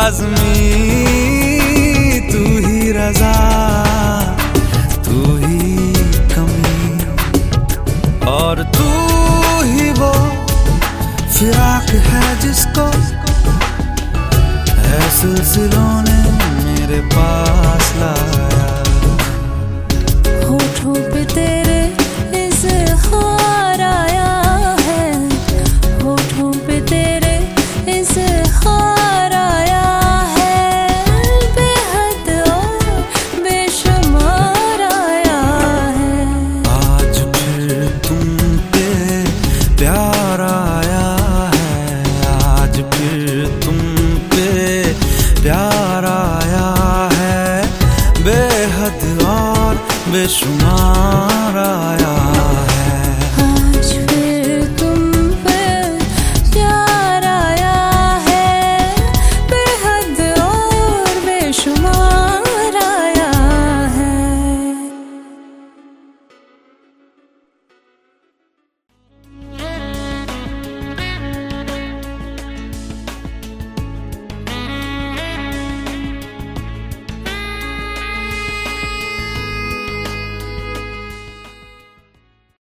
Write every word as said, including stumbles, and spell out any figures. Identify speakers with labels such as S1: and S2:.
S1: लाज़मी, तू ही रज़ा, तू ही कमी, और तू ही वो फिराक है जिसको है सिलसिलों ने मेरे पास लाया।
S2: होठों पे तेरे इज़हार आया है, होठों पे तेरे इज़हार आया है, बेहद और बेशुमार आया है।
S1: आज फिर तुम पे प्यार आया है, आज फिर तुम पे प्यार आया है, बेहद और बेशुमार